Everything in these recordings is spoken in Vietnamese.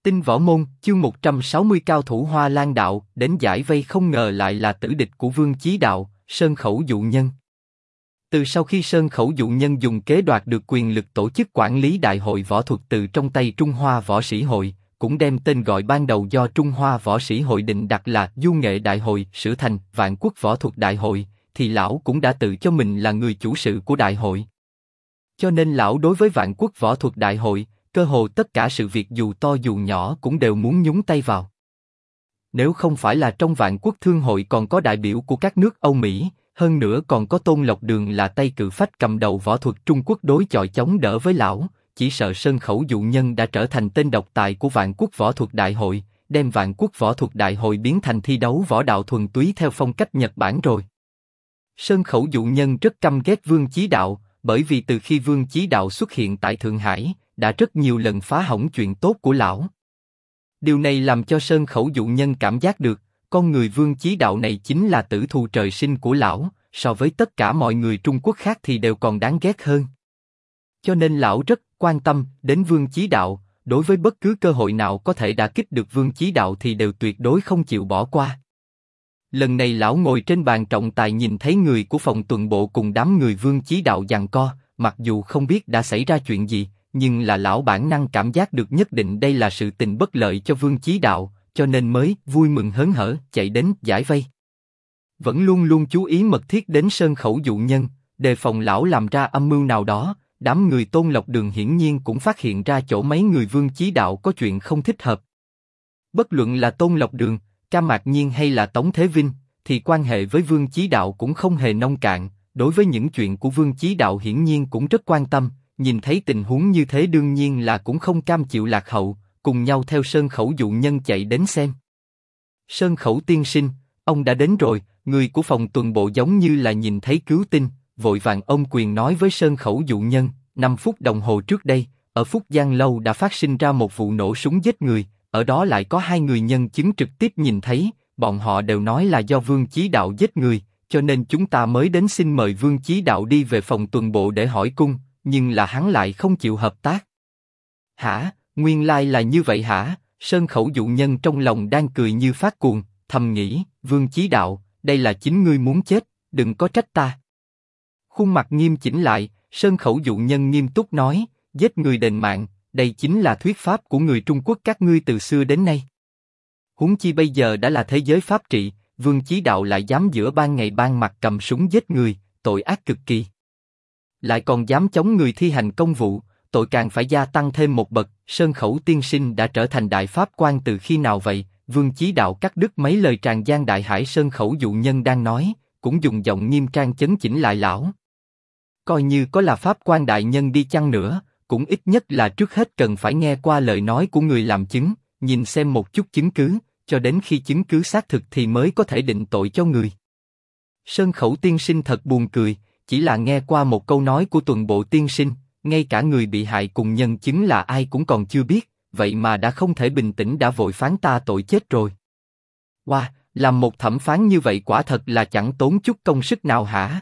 Tinh Võ Môn, chương 160 cao thủ Hoa Lan Đạo, đến giải vây không ngờ lại là tử địch của Vương Chí Đạo, Sơn Khẩu Dụ Nhân. Từ sau khi Sơn Khẩu Dụ Nhân dùng kế đoạt được quyền lực tổ chức quản lý đại hội võ thuật từ trong tay Trung Hoa Võ Sĩ Hội, cũng đem tên gọi ban đầu do Trung Hoa Võ Sĩ Hội định đặt là Du Nghệ Đại Hội sửa thành Vạn Quốc Võ Thuật Đại Hội, thì lão cũng đã tự cho mình là người chủ sự của đại hội. Cho nên lão đối với Vạn Quốc Võ Thuật Đại Hội, cơ hồ tất cả sự việc dù to dù nhỏ cũng đều muốn nhúng tay vào. Nếu không phải là trong Vạn Quốc Thương Hội còn có đại biểu của các nước Âu Mỹ, hơn nữa còn có Tôn Lộc Đường là tay cự phách cầm đầu võ thuật Trung Quốc đối chọi chống đỡ với lão, chỉ sợ Sơn Khẩu Dụ Nhân đã trở thành tên độc tài của Vạn Quốc Võ Thuật Đại Hội, đem Vạn Quốc Võ Thuật Đại Hội biến thành thi đấu võ đạo thuần túy theo phong cách Nhật Bản rồi. Sơn Khẩu Dụ Nhân rất căm ghét Vương Chí Đạo, bởi vì từ khi Vương Chí Đạo xuất hiện tại Thượng Hải, đã rất nhiều lần phá hỏng chuyện tốt của lão. Điều này làm cho Sơn Khẩu Dụ Nhân cảm giác được, con người Vương Chí Đạo này chính là tử thù trời sinh của lão, so với tất cả mọi người Trung Quốc khác thì đều còn đáng ghét hơn. Cho nên lão rất quan tâm đến Vương Chí Đạo, đối với bất cứ cơ hội nào có thể đả kích được Vương Chí Đạo thì đều tuyệt đối không chịu bỏ qua. Lần này lão ngồi trên bàn trọng tài nhìn thấy người của phòng tuần bộ cùng đám người Vương Chí Đạo giằng co, mặc dù không biết đã xảy ra chuyện gì, nhưng là lão bản năng cảm giác được nhất định đây là sự tình bất lợi cho Vương Chí Đạo, cho nên mới vui mừng hớn hở chạy đến giải vây. Vẫn luôn luôn chú ý mật thiết đến Sơn Khẩu Dụ Nhân, đề phòng lão làm ra âm mưu nào đó. Đám người Tôn Lộc Đường hiển nhiên cũng phát hiện ra chỗ mấy người Vương Chí Đạo có chuyện không thích hợp. Bất luận là Tôn Lộc Đường, Cam Mạc Nhiên hay là Tống Thế Vinh, thì quan hệ với Vương Chí Đạo cũng không hề nông cạn. Đối với những chuyện của Vương Chí Đạo hiển nhiên cũng rất quan tâm. Nhìn thấy tình huống như thế đương nhiên là cũng không cam chịu lạc hậu, cùng nhau theo Sơn Khẩu Dụ Nhân chạy đến xem. Sơn Khẩu tiên sinh, ông đã đến rồi. Người của phòng tuần bộ giống như là nhìn thấy cứu tinh, vội vàng ôm quyền nói với Sơn Khẩu Dụ Nhân. 5 phút đồng hồ trước đây, ở Phúc Giang Lâu đã phát sinh ra một vụ nổ súng giết người, ở đó lại có 2 người nhân chứng trực tiếp nhìn thấy, bọn họ đều nói là do Vương Chí Đạo giết người, cho nên chúng ta mới đến xin mời Vương Chí Đạo đi về phòng tuần bộ để hỏi cung, nhưng là hắn lại không chịu hợp tác. Hả, nguyên lai là như vậy hả? Sơn Khẩu Dụ Nhân trong lòng đang cười như phát cuồng, thầm nghĩ, Vương Chí Đạo, đây là chính ngươi muốn chết, đừng có trách ta. Khuôn mặt nghiêm chỉnh lại, Sơn Khẩu Dụ Nhân nghiêm túc nói, giết người đền mạng, đây chính là thuyết pháp của người Trung Quốc các ngươi từ xưa đến nay. Huống chi bây giờ đã là thế giới pháp trị, Vương Chí Đạo lại dám giữa ban ngày ban mặt cầm súng giết người, tội ác cực kỳ. Lại còn dám chống người thi hành công vụ, tội càng phải gia tăng thêm một bậc. Sơn Khẩu tiên sinh đã trở thành đại pháp quan từ khi nào vậy? Vương Chí Đạo cắt đứt mấy lời tràn gian đại hải Sơn Khẩu Dụ Nhân đang nói, cũng dùng giọng nghiêm trang chấn chỉnh lại lão. Coi như có là pháp quan đại nhân đi chăng nữa, cũng ít nhất là trước hết cần phải nghe qua lời nói của người làm chứng, nhìn xem một chút chứng cứ, cho đến khi chứng cứ xác thực thì mới có thể định tội cho người. Sơn Khẩu tiên sinh thật buồn cười, chỉ là nghe qua một câu nói của tuần bộ tiên sinh, ngay cả người bị hại cùng nhân chứng là ai cũng còn chưa biết, vậy mà đã không thể bình tĩnh đã vội phán ta tội chết rồi. Wow, làm một thẩm phán như vậy quả thật là chẳng tốn chút công sức nào hả?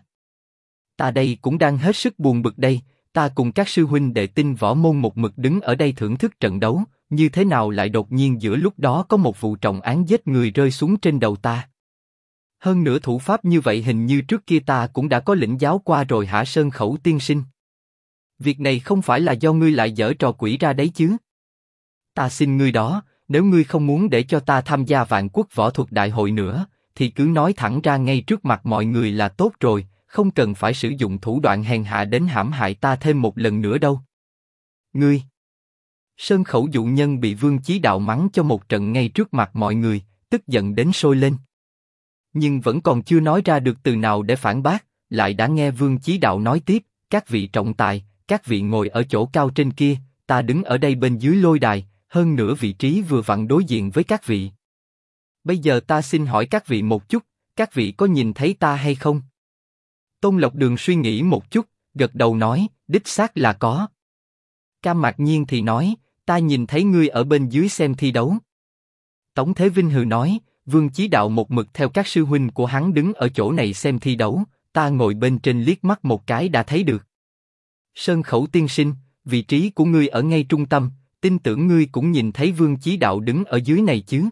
Ta đây cũng đang hết sức buồn bực đây, ta cùng các sư huynh đệ Tinh Võ Môn một mực đứng ở đây thưởng thức trận đấu, như thế nào lại đột nhiên giữa lúc đó có một vụ trọng án giết người rơi xuống trên đầu ta. Hơn nữa thủ pháp như vậy hình như trước kia ta cũng đã có lĩnh giáo qua rồi hả Sơn Khẩu tiên sinh? Việc này không phải là do ngươi lại giở trò quỷ ra đấy chứ? Ta xin ngươi đó, nếu ngươi không muốn để cho ta tham gia Vạn Quốc Võ Thuật Đại Hội nữa, thì cứ nói thẳng ra ngay trước mặt mọi người là tốt rồi, không cần phải sử dụng thủ đoạn hèn hạ đến hãm hại ta thêm một lần nữa đâu. Ngươi! Sơn Khẩu Dụ Nhân bị Vương Chí Đạo mắng cho một trận ngay trước mặt mọi người, tức giận đến sôi lên. Nhưng vẫn còn chưa nói ra được từ nào để phản bác, lại đã nghe Vương Chí Đạo nói tiếp, các vị trọng tài, các vị ngồi ở chỗ cao trên kia, ta đứng ở đây bên dưới lôi đài, hơn nữa vị trí vừa vặn đối diện với các vị. Bây giờ ta xin hỏi các vị một chút, các vị có nhìn thấy ta hay không? Tôn Lộc Đường suy nghĩ một chút, gật đầu nói, đích xác là có. Cam Mạc Nhiên thì nói, ta nhìn thấy ngươi ở bên dưới xem thi đấu. Tống Thế Vinh hừ nói, Vương Chí Đạo một mực theo các sư huynh của hắn đứng ở chỗ này xem thi đấu, ta ngồi bên trên liếc mắt một cái đã thấy được. Sơn Khẩu tiên sinh, vị trí của ngươi ở ngay trung tâm, tin tưởng ngươi cũng nhìn thấy Vương Chí Đạo đứng ở dưới này chứ?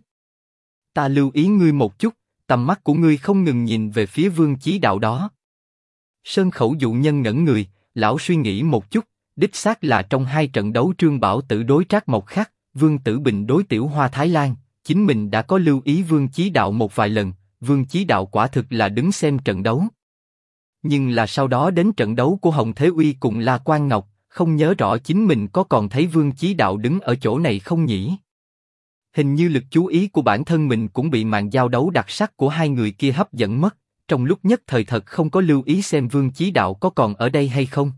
Ta lưu ý ngươi một chút, tầm mắt của ngươi không ngừng nhìn về phía Vương Chí Đạo đó. Sơn Khẩu dụ nhân ngẩn người, lão suy nghĩ một chút, đích xác là trong hai trận đấu Trương Bảo Tử đối Trác Mộc Khắc, Vương Tử Bình đối Tiểu Hoa Thái Lan, chính mình đã có lưu ý Vương Chí Đạo một vài lần, Vương Chí Đạo quả thực là đứng xem trận đấu. Nhưng là sau đó đến trận đấu của Hồng Thế Uy cùng La Quang Ngọc, không nhớ rõ chính mình có còn thấy Vương Chí Đạo đứng ở chỗ này không nhỉ? Hình như lực chú ý của bản thân mình cũng bị màn giao đấu đặc sắc của hai người kia hấp dẫn mất, trong lúc nhất thời thật không có lưu ý xem Vương Chí Đạo có còn ở đây hay không.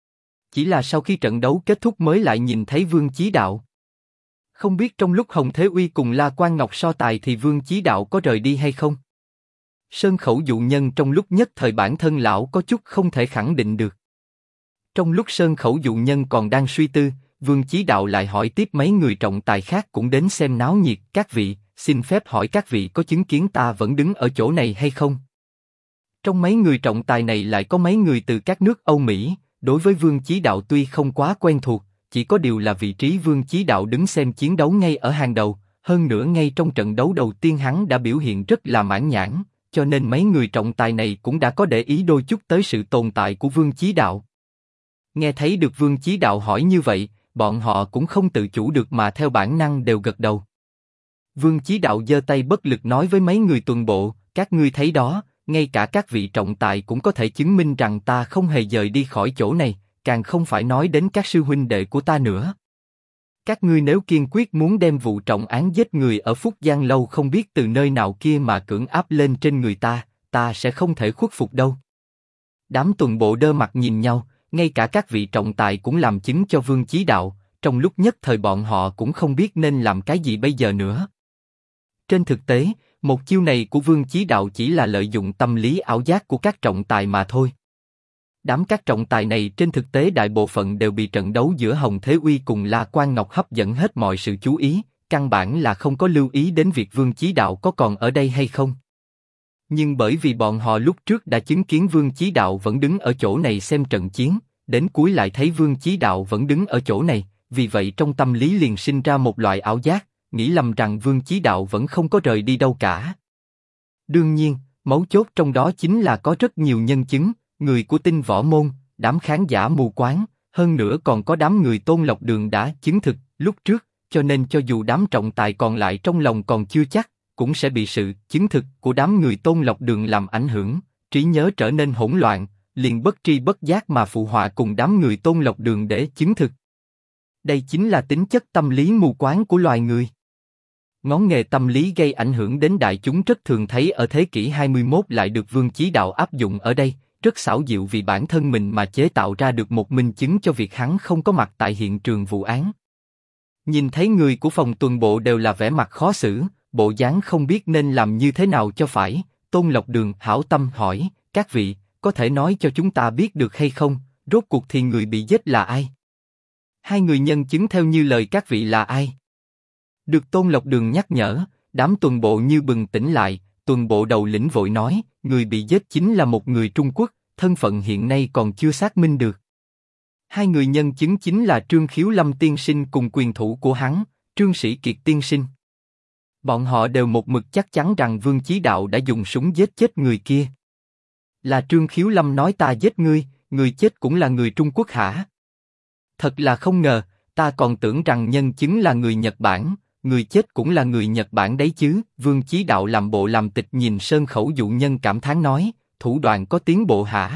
Chỉ là sau khi trận đấu kết thúc mới lại nhìn thấy Vương Chí Đạo. Không biết trong lúc Hồng Thế Uy cùng La Quang Ngọc so tài thì Vương Chí Đạo có rời đi hay không? Sơn Khẩu dụ nhân trong lúc nhất thời bản thân lão có chút không thể khẳng định được. Trong lúc Sơn Khẩu dụ nhân còn đang suy tư, Vương Chí Đạo lại hỏi tiếp mấy người trọng tài khác cũng đến xem náo nhiệt. Các vị, xin phép hỏi các vị có chứng kiến ta vẫn đứng ở chỗ này hay không? Trong mấy người trọng tài này lại có mấy người từ các nước Âu Mỹ, đối với Vương Chí Đạo tuy không quá quen thuộc, chỉ có điều là vị trí Vương Chí Đạo đứng xem chiến đấu ngay ở hàng đầu, hơn nữa ngay trong trận đấu đầu tiên hắn đã biểu hiện rất là mãn nhãn, cho nên mấy người trọng tài này cũng đã có để ý đôi chút tới sự tồn tại của Vương Chí Đạo. Nghe thấy được Vương Chí Đạo hỏi như vậy, bọn họ cũng không tự chủ được mà theo bản năng đều gật đầu. Vương Chí Đạo giơ tay bất lực nói với mấy người tuần bộ, các ngươi thấy đó, ngay cả các vị trọng tài cũng có thể chứng minh rằng ta không hề rời đi khỏi chỗ này, càng không phải nói đến các sư huynh đệ của ta nữa. Các ngươi nếu kiên quyết muốn đem vụ trọng án giết người ở Phúc Giang lâu không biết từ nơi nào kia mà cưỡng áp lên trên người ta sẽ không thể khuất phục đâu. Đám tuần bộ đơ mặt nhìn nhau, ngay cả các vị trọng tài cũng làm chứng cho Vương Chí Đạo, trong lúc nhất thời bọn họ cũng không biết nên làm cái gì bây giờ nữa. Trên thực tế, một chiêu này của Vương Chí Đạo chỉ là lợi dụng tâm lý ảo giác của các trọng tài mà thôi. Đám các trọng tài này trên thực tế đại bộ phận đều bị trận đấu giữa Hồng Thế Uy cùng La Quang Ngọc hấp dẫn hết mọi sự chú ý, căn bản là không có lưu ý đến việc Vương Chí Đạo có còn ở đây hay không. Nhưng bởi vì bọn họ lúc trước đã chứng kiến Vương Chí Đạo vẫn đứng ở chỗ này xem trận chiến, đến cuối lại thấy Vương Chí Đạo vẫn đứng ở chỗ này, vì vậy trong tâm lý liền sinh ra một loại ảo giác, nghĩ lầm rằng Vương Chí Đạo vẫn không có rời đi đâu cả. Đương nhiên, mấu chốt trong đó chính là có rất nhiều nhân chứng, người của Tinh Võ Môn, đám khán giả mù quáng, hơn nữa còn có đám người Tôn Lộc Đường đã chứng thực lúc trước, cho nên cho dù đám trọng tài còn lại trong lòng còn chưa chắc, cũng sẽ bị sự chứng thực của đám người Tôn Lộc Đường làm ảnh hưởng, trí nhớ trở nên hỗn loạn, liền bất tri bất giác mà phụ họa cùng đám người Tôn Lộc Đường để chứng thực. Đây chính là tính chất tâm lý mù quáng của loài người. Ngón nghề tâm lý gây ảnh hưởng đến đại chúng rất thường thấy ở thế kỷ 21 lại được Vương Chí Đạo áp dụng ở đây, rất xảo diệu vì bản thân mình mà chế tạo ra được một minh chứng cho việc hắn không có mặt tại hiện trường vụ án. Nhìn thấy người của phòng tuần bộ đều là vẻ mặt khó xử, bộ dáng không biết nên làm như thế nào cho phải, Tôn Lộc Đường hảo tâm hỏi, các vị, có thể nói cho chúng ta biết được hay không, rốt cuộc thì người bị giết là ai? Hai người nhân chứng theo như lời các vị là ai? Được Tôn Lộc Đường nhắc nhở, đám tuần bộ như bừng tỉnh lại, tuần bộ đầu lĩnh vội nói, người bị giết chính là một người Trung Quốc, thân phận hiện nay còn chưa xác minh được. Hai người nhân chứng chính là Trương Khiếu Lâm tiên sinh cùng quyền thủ của hắn, Trương Sĩ Kiệt tiên sinh. Bọn họ đều một mực chắc chắn rằng Vương Chí Đạo đã dùng súng giết chết người kia. Là Trương Khiếu Lâm nói ta giết ngươi, người chết cũng là người Trung Quốc hả? Thật là không ngờ, ta còn tưởng rằng nhân chứng là người Nhật Bản, người chết cũng là người Nhật Bản đấy chứ. Vương Chí Đạo làm bộ làm tịch nhìn Sơn Khẩu dụ nhân cảm thán nói, thủ đoạn có tiến bộ hả?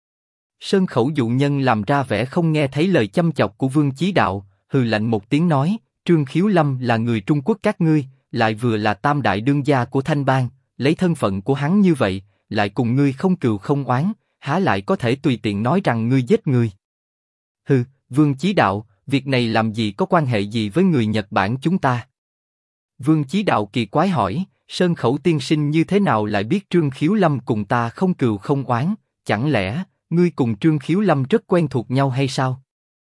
Sơn Khẩu dụ nhân làm ra vẻ không nghe thấy lời châm chọc của Vương Chí Đạo, hừ lạnh một tiếng nói, Trương Khiếu Lâm là người Trung Quốc các ngươi, lại vừa là tam đại đương gia của Thanh Bang, lấy thân phận của hắn như vậy, lại cùng ngươi không cừu không oán, há lại có thể tùy tiện nói rằng ngươi giết người? Hừ, Vương Chí Đạo, việc này làm gì có quan hệ gì với người Nhật Bản chúng ta? Vương Chí Đạo kỳ quái hỏi, Sơn Khẩu tiên sinh như thế nào lại biết Trương Khiếu Lâm cùng ta không cừu không oán, chẳng lẽ ngươi cùng Trương Khiếu Lâm rất quen thuộc nhau hay sao?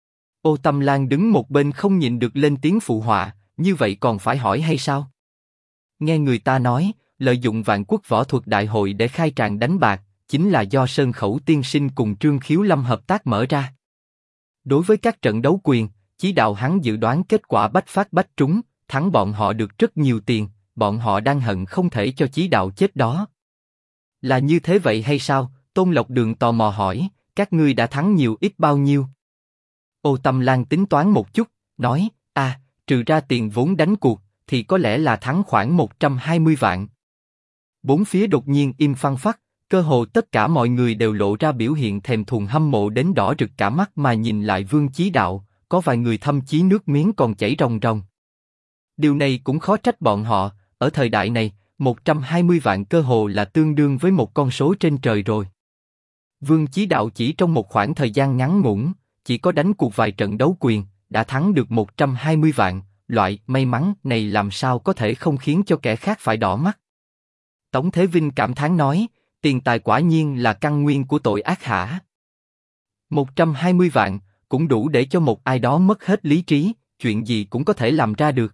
Ô Tâm Lan đứng một bên không nhịn được lên tiếng phụ họa, như vậy còn phải hỏi hay sao? Nghe người ta nói, lợi dụng Vạn Quốc Võ Thuật Đại hội để khai tràng đánh bạc, chính là do Sơn Khẩu tiên sinh cùng Trương Khiếu Lâm hợp tác mở ra. Đối với các trận đấu quyền, Chí đạo hắn dự đoán kết quả bách phát bách trúng, thắng bọn họ được rất nhiều tiền, bọn họ đang hận không thể cho chí đạo chết đó. Là như thế vậy hay sao? Tôn Lộc Đường tò mò hỏi, các ngươi đã thắng nhiều ít bao nhiêu? Ô Tâm Lan tính toán một chút, nói, trừ ra tiền vốn đánh cuộc, thì có lẽ là thắng khoảng 120 vạn. Bốn phía đột nhiên im phăng phắc, cơ hồ tất cả mọi người đều lộ ra biểu hiện thèm thuồng hâm mộ đến đỏ rực cả mắt mà nhìn lại Vương Chí Đạo, có vài người thậm chí nước miếng còn chảy ròng ròng. Điều này cũng khó trách bọn họ, ở thời đại này, 120 vạn cơ hồ là tương đương với một con số trên trời rồi. Vương Chí Đạo chỉ trong một khoảng thời gian ngắn ngủn, chỉ có đánh cuộc vài trận đấu quyền, đã thắng được 120 vạn, loại may mắn này làm sao có thể không khiến cho kẻ khác phải đỏ mắt. Tống Thế Vinh cảm thán nói, tiền tài quả nhiên là căn nguyên của tội ác hả? 120 vạn, cũng đủ để cho một ai đó mất hết lý trí, chuyện gì cũng có thể làm ra được.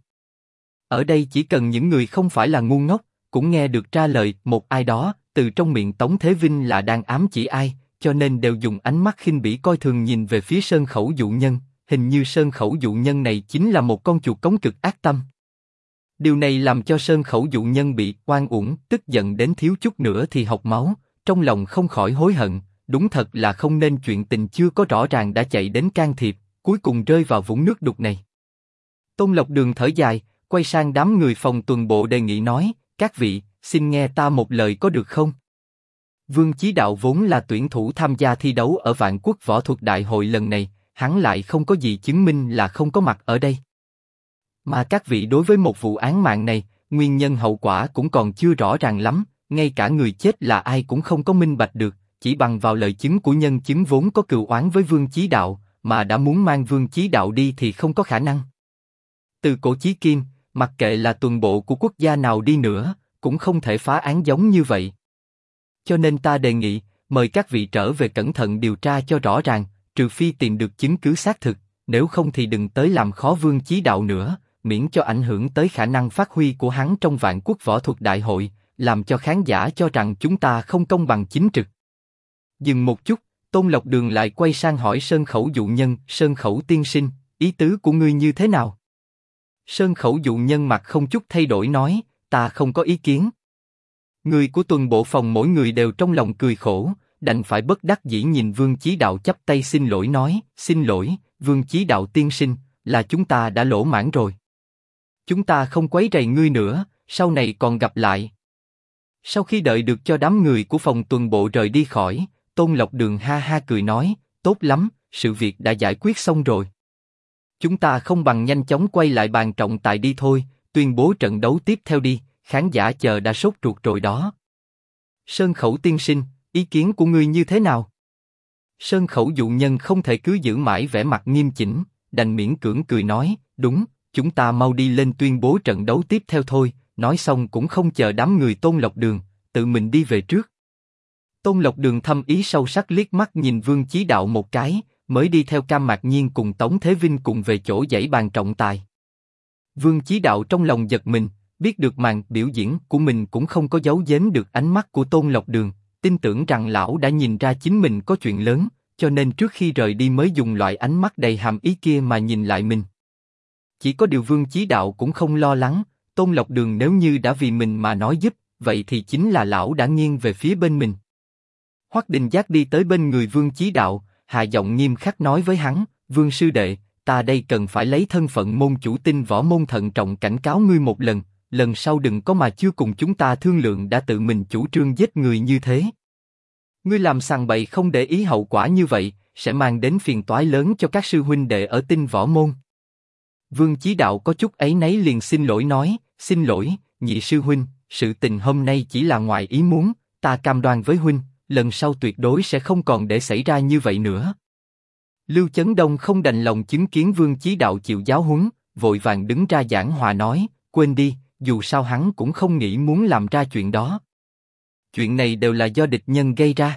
Ở đây chỉ cần những người không phải là ngu ngốc, cũng nghe được ra lời một ai đó, từ trong miệng Tống Thế Vinh là đang ám chỉ ai, cho nên đều dùng ánh mắt khinh bỉ coi thường nhìn về phía Sơn Khẩu Dụ Nhân, hình như Sơn Khẩu Dụ Nhân này chính là một con chuột cống cực ác tâm. Điều này làm cho Sơn Khẩu Dụ Nhân bị oan uổng, tức giận đến thiếu chút nữa thì học máu, trong lòng không khỏi hối hận, đúng thật là không nên chuyện tình chưa có rõ ràng đã chạy đến can thiệp, cuối cùng rơi vào vũng nước đục này. Tôn Lộc Đường thở dài, quay sang đám người phòng tuần bộ đề nghị nói, các vị, xin nghe ta một lời có được không? Vương Chí Đạo vốn là tuyển thủ tham gia thi đấu ở Vạn Quốc Võ Thuật Đại hội lần này, hắn lại không có gì chứng minh là không có mặt ở đây. Mà các vị đối với một vụ án mạng này, nguyên nhân hậu quả cũng còn chưa rõ ràng lắm, ngay cả người chết là ai cũng không có minh bạch được, chỉ bằng vào lời chứng của nhân chứng vốn có cừu oán với Vương Chí Đạo, mà đã muốn mang Vương Chí Đạo đi thì không có khả năng. Từ cổ chí kim, mặc kệ là tuần bộ của quốc gia nào đi nữa, cũng không thể phá án giống như vậy. Cho nên ta đề nghị, mời các vị trở về cẩn thận điều tra cho rõ ràng, trừ phi tìm được chứng cứ xác thực, nếu không thì đừng tới làm khó Vương Chí Đạo nữa, miễn cho ảnh hưởng tới khả năng phát huy của hắn trong Vạn Quốc Võ Thuật Đại hội, làm cho khán giả cho rằng chúng ta không công bằng chính trực. Dừng một chút, Tôn Lộc Đường lại quay sang hỏi Sơn Khẩu Dụ Nhân, Sơn Khẩu tiên sinh, ý tứ của ngươi như thế nào? Sơn Khẩu Dụ Nhân mặt không chút thay đổi nói, ta không có ý kiến. Người của tuần bộ phòng mỗi người đều trong lòng cười khổ, đành phải bất đắc dĩ nhìn Vương Chí Đạo chắp tay xin lỗi nói, xin lỗi, Vương Chí Đạo tiên sinh, là chúng ta đã lỗ mãn rồi. Chúng ta không quấy rầy ngươi nữa, sau này còn gặp lại. Sau khi đợi được cho đám người của phòng tuần bộ rời đi khỏi, Tôn Lộc Đường ha ha cười nói, tốt lắm, sự việc đã giải quyết xong rồi. Chúng ta không bằng nhanh chóng quay lại bàn trọng tài đi thôi, tuyên bố trận đấu tiếp theo đi, khán giả chờ đã sốt ruột rồi đó. Sơn Khẩu tiên sinh, ý kiến của ngươi như thế nào? Sơn Khẩu Dụ Nhân không thể cứ giữ mãi vẻ mặt nghiêm chỉnh, đành miễn cưỡng cười nói, đúng, chúng ta mau đi lên tuyên bố trận đấu tiếp theo thôi. Nói xong cũng không chờ đám người Tôn Lộc Đường, tự mình đi về trước. Tôn Lộc Đường thâm ý sâu sắc liếc mắt nhìn Vương Chí Đạo một cái, mới đi theo Cam Mạc Nhiên cùng Tống Thế Vinh cùng về chỗ dãy bàn trọng tài. Vương Chí Đạo trong lòng giật mình, biết được màn biểu diễn của mình cũng không có giấu giếm được ánh mắt của Tôn Lộc Đường, tin tưởng rằng lão đã nhìn ra chính mình có chuyện lớn, cho nên trước khi rời đi mới dùng loại ánh mắt đầy hàm ý kia mà nhìn lại mình. Chỉ có điều Vương Chí Đạo cũng không lo lắng. Tôn Lộc Đường nếu như đã vì mình mà nói giúp, vậy thì chính là lão đã nghiêng về phía bên mình. Hoắc Đình Giác đi tới bên người Vương Chí Đạo, hạ giọng nghiêm khắc nói với hắn, Vương sư đệ, ta đây cần phải lấy thân phận môn chủ tinh võ môn thận trọng cảnh cáo ngươi một lần, lần sau đừng có mà chưa cùng chúng ta thương lượng đã tự mình chủ trương giết người như thế. Ngươi làm sằng bậy không để ý hậu quả như vậy, sẽ mang đến phiền toái lớn cho các sư huynh đệ ở tinh võ môn. Vương Chí Đạo có chút áy náy liền xin lỗi nói, xin lỗi, nhị sư huynh, sự tình hôm nay chỉ là ngoài ý muốn, ta cam đoan với huynh, lần sau tuyệt đối sẽ không còn để xảy ra như vậy nữa. Lưu Chấn Đông không đành lòng chứng kiến Vương Chí Đạo chịu giáo huấn, vội vàng đứng ra giảng hòa nói, quên đi, dù sao hắn cũng không nghĩ muốn làm ra chuyện đó. Chuyện này đều là do địch nhân gây ra.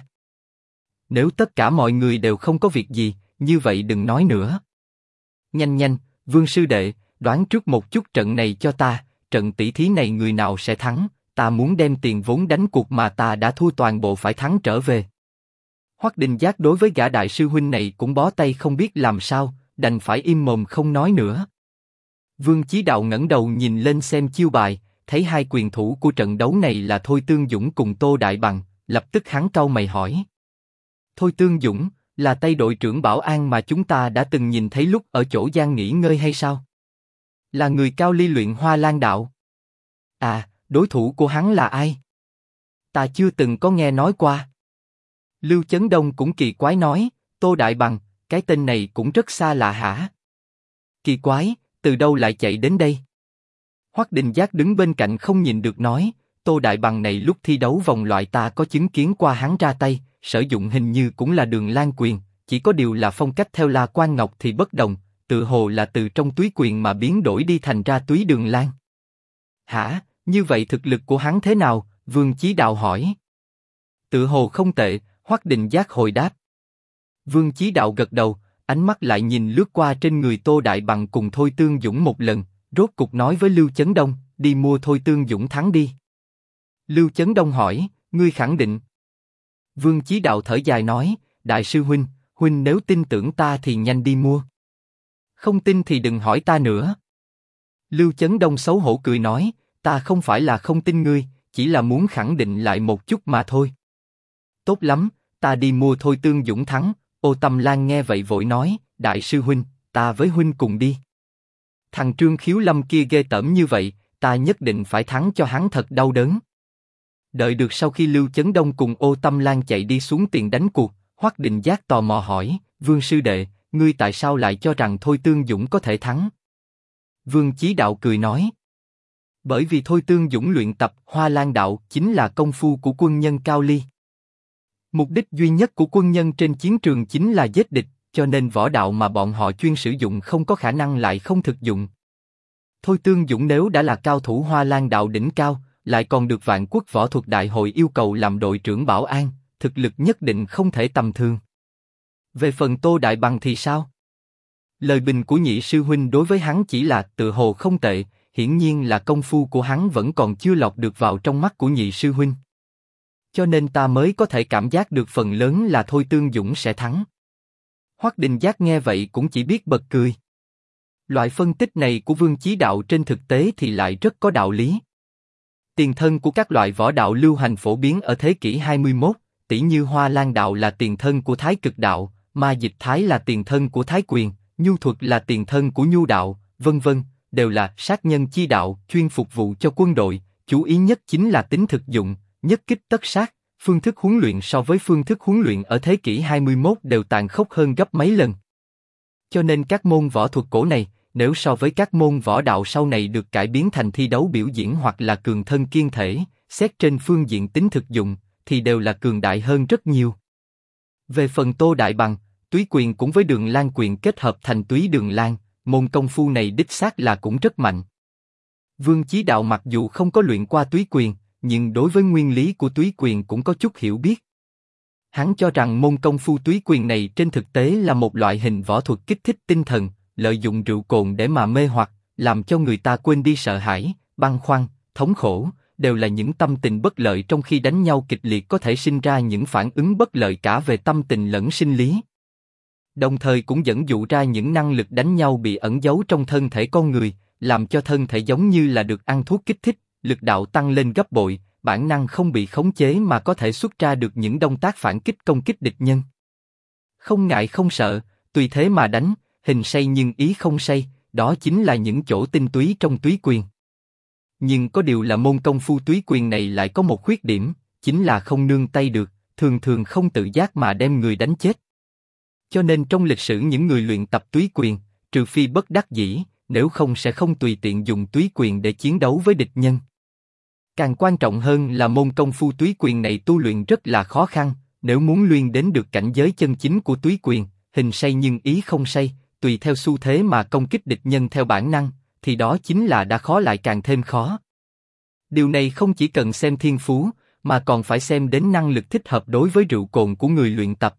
Nếu tất cả mọi người đều không có việc gì, như vậy đừng nói nữa. Nhanh, Vương sư đệ, đoán trước một chút trận này cho ta, trận tỷ thí này người nào sẽ thắng, ta muốn đem tiền vốn đánh cuộc mà ta đã thua toàn bộ phải thắng trở về. Hoắc Đình Giác đối với gã đại sư huynh này cũng bó tay không biết làm sao, đành phải im mồm không nói nữa. Vương Chí Đạo ngẩng đầu nhìn lên xem chiêu bài, thấy hai quyền thủ của trận đấu này là Thôi Tương Dũng cùng Tô Đại Bằng, lập tức hắn cau mày hỏi. Thôi Tương Dũng, là Tây đội trưởng Bảo An mà chúng ta đã từng nhìn thấy lúc ở chỗ Giang nghỉ ngơi hay sao? Là người Cao Ly luyện Hoa Lan đạo. À, đối thủ của hắn là ai? Ta chưa từng có nghe nói qua. Lưu Chấn Đông cũng kỳ quái nói, Tô Đại Bằng, cái tên này cũng rất xa lạ hả? Kỳ quái, từ đâu lại chạy đến đây? Hoắc Đình Giác đứng bên cạnh không nhìn được nói, Tô Đại Bằng này lúc thi đấu vòng loại ta có chứng kiến qua hắn ra tay, sử dụng hình như cũng là Đường Lan quyền, chỉ có điều là phong cách theo La Quan Ngọc thì bất đồng, tự hồ là từ trong túy quyền mà biến đổi đi thành ra túy Đường Lan. Hả, như vậy thực lực của hắn thế nào? Vương Chí Đạo hỏi. Tự hồ không tệ, Hoắc Đình Giác hồi đáp. Vương Chí Đạo gật đầu, ánh mắt lại nhìn lướt qua trên người Tô Đại Bằng cùng Thôi Tương Dũng một lần, rốt cục nói với Lưu Chấn Đông, đi mua Thôi Tương Dũng thắng đi. Lưu Chấn Đông hỏi, ngươi khẳng định? Vương Chí Đạo thở dài nói, đại sư huynh, huynh nếu tin tưởng ta thì nhanh đi mua. Không tin thì đừng hỏi ta nữa. Lưu Chấn Đông xấu hổ cười nói, ta không phải là không tin ngươi, chỉ là muốn khẳng định lại một chút mà thôi. Tốt lắm, ta đi mua Thôi Tương Dũng thắng. Ô Tâm Lan nghe vậy vội nói, đại sư huynh, ta với huynh cùng đi. Thằng Trương Khiếu Lâm kia ghê tởm như vậy, ta nhất định phải thắng cho hắn thật đau đớn. Đợi được sau khi Lưu Chấn Đông cùng Ô Tâm Lan chạy đi xuống tiền đánh cuộc, Hoắc Đình Giác tò mò hỏi, Vương sư đệ, ngươi tại sao lại cho rằng Thôi Tương Dũng có thể thắng? Vương Chí Đạo cười nói, bởi vì Thôi Tương Dũng luyện tập Hoa Lan đạo chính là công phu của quân nhân Cao Ly. Mục đích duy nhất của quân nhân trên chiến trường chính là giết địch, cho nên võ đạo mà bọn họ chuyên sử dụng không có khả năng lại không thực dụng. Thôi Tương Dũng nếu đã là cao thủ Hoa Lan đạo đỉnh cao, lại còn được Vạn Quốc Võ Thuật Đại hội yêu cầu làm đội trưởng Bảo An, thực lực nhất định không thể tầm thường. Về phần Tô Đại Bằng thì sao? Lời bình của nhị sư huynh đối với hắn chỉ là tự hồ không tệ, hiển nhiên là công phu của hắn vẫn còn chưa lọt được vào trong mắt của nhị sư huynh. Cho nên ta mới có thể cảm giác được phần lớn là Thôi Tương Dũng sẽ thắng. Hoắc Đình Giác nghe vậy cũng chỉ biết bật cười. Loại phân tích này của Vương Chí Đạo trên thực tế thì lại rất có đạo lý. Tiền thân của các loại võ đạo lưu hành phổ biến ở thế kỷ 21, tỉ như Hoa Lan đạo là tiền thân của Thái Cực đạo, Ma Dịch Thái là tiền thân của Thái Quyền, Nhu thuật là tiền thân của Nhu đạo, vân vân, đều là sát nhân chi đạo, chuyên phục vụ cho quân đội, chú ý nhất chính là tính thực dụng, nhất kích tất sát. Phương thức huấn luyện so với phương thức huấn luyện ở thế kỷ 21 đều tàn khốc hơn gấp mấy lần. Cho nên các môn võ thuật cổ này, nếu so với các môn võ đạo sau này được cải biến thành thi đấu biểu diễn hoặc là cường thân kiên thể, xét trên phương diện tính thực dụng, thì đều là cường đại hơn rất nhiều. Về phần Tô Đại Bằng, túy quyền cũng với Đường Lan quyền kết hợp thành túy Đường Lan, môn công phu này đích xác là cũng rất mạnh. Vương Chí Đạo mặc dù không có luyện qua túy quyền, nhưng đối với nguyên lý của túy quyền cũng có chút hiểu biết. Hắn cho rằng môn công phu túy quyền này trên thực tế là một loại hình võ thuật kích thích tinh thần, lợi dụng rượu cồn để mà mê hoặc, làm cho người ta quên đi sợ hãi, băn khoăn, thống khổ, đều là những tâm tình bất lợi trong khi đánh nhau kịch liệt có thể sinh ra những phản ứng bất lợi cả về tâm tình lẫn sinh lý. Đồng thời cũng dẫn dụ ra những năng lực đánh nhau bị ẩn giấu trong thân thể con người, làm cho thân thể giống như là được ăn thuốc kích thích, lực đạo tăng lên gấp bội, bản năng không bị khống chế mà có thể xuất ra được những động tác phản kích công kích địch nhân. Không ngại không sợ, tùy thế mà đánh, hình say nhưng ý không say, đó chính là những chỗ tinh túy trong túy quyền. Nhưng có điều là môn công phu túy quyền này lại có một khuyết điểm, chính là không nương tay được, thường thường không tự giác mà đem người đánh chết. Cho nên trong lịch sử những người luyện tập túy quyền, trừ phi bất đắc dĩ, nếu không sẽ không tùy tiện dùng túy quyền để chiến đấu với địch nhân. Càng quan trọng hơn là môn công phu túy quyền này tu luyện rất là khó khăn, nếu muốn luyện đến được cảnh giới chân chính của túy quyền, hình say nhưng ý không say, tùy theo xu thế mà công kích địch nhân theo bản năng, thì đó chính là đã khó lại càng thêm khó. Điều này không chỉ cần xem thiên phú, mà còn phải xem đến năng lực thích hợp đối với rượu cồn của người luyện tập.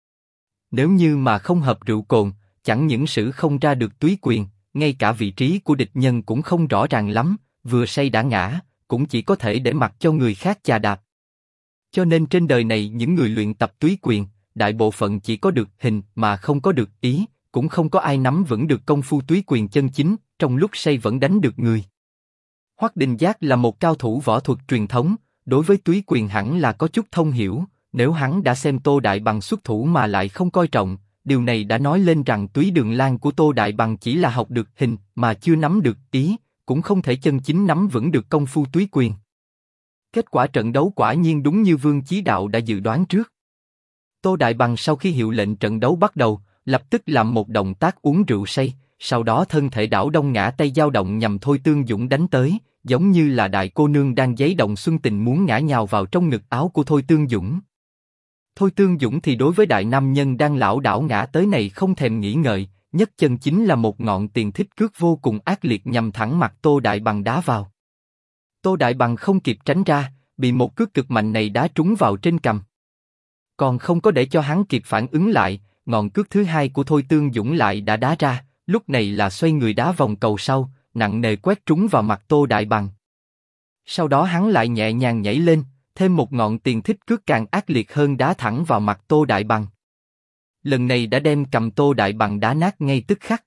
Nếu như mà không hợp rượu cồn, chẳng những sử không ra được túy quyền, ngay cả vị trí của địch nhân cũng không rõ ràng lắm, vừa say đã ngã, cũng chỉ có thể để mặc cho người khác chà đạp. Cho nên trên đời này những người luyện tập túy quyền, đại bộ phận chỉ có được hình mà không có được ý, cũng không có ai nắm vững được công phu túy quyền chân chính, trong lúc say vẫn đánh được người. Hoắc Đình Giác là một cao thủ võ thuật truyền thống, đối với túy quyền hẳn là có chút thông hiểu, nếu hắn đã xem Tô Đại Bằng xuất thủ mà lại không coi trọng, điều này đã nói lên rằng túy đường lan của Tô Đại Bằng chỉ là học được hình mà chưa nắm được ý, cũng không thể chân chính nắm vững được công phu túy quyền. Kết quả trận đấu quả nhiên đúng như Vương Chí Đạo đã dự đoán trước. Tô Đại Bằng sau khi hiệu lệnh trận đấu bắt đầu, lập tức làm một động tác uống rượu say, sau đó thân thể đảo đông ngã tay dao động nhằm Thôi Tương Dũng đánh tới, giống như là đại cô nương đang giấy động xuân tình muốn ngã nhào vào trong ngực áo của Thôi Tương Dũng. Thôi Tương Dũng thì đối với đại nam nhân đang lảo đảo ngã tới này không thèm nghĩ ngợi, nhất chân chính là một ngọn tiền thích cước vô cùng ác liệt nhằm thẳng mặt Tô Đại Bằng đá vào. Tô Đại Bằng không kịp tránh ra, bị một cước cực mạnh này đá trúng vào trên cằm. Còn không có để cho hắn kịp phản ứng lại, ngọn cước thứ hai của Thôi Tương Dũng lại đã đá ra, lúc này là xoay người đá vòng cầu sau, nặng nề quét trúng vào mặt Tô Đại Bằng. Sau đó hắn lại nhẹ nhàng nhảy lên, thêm một ngọn tiền thích cước càng ác liệt hơn đá thẳng vào mặt Tô Đại Bằng. Lần này đã đem cầm Tô Đại Bằng đá nát ngay tức khắc.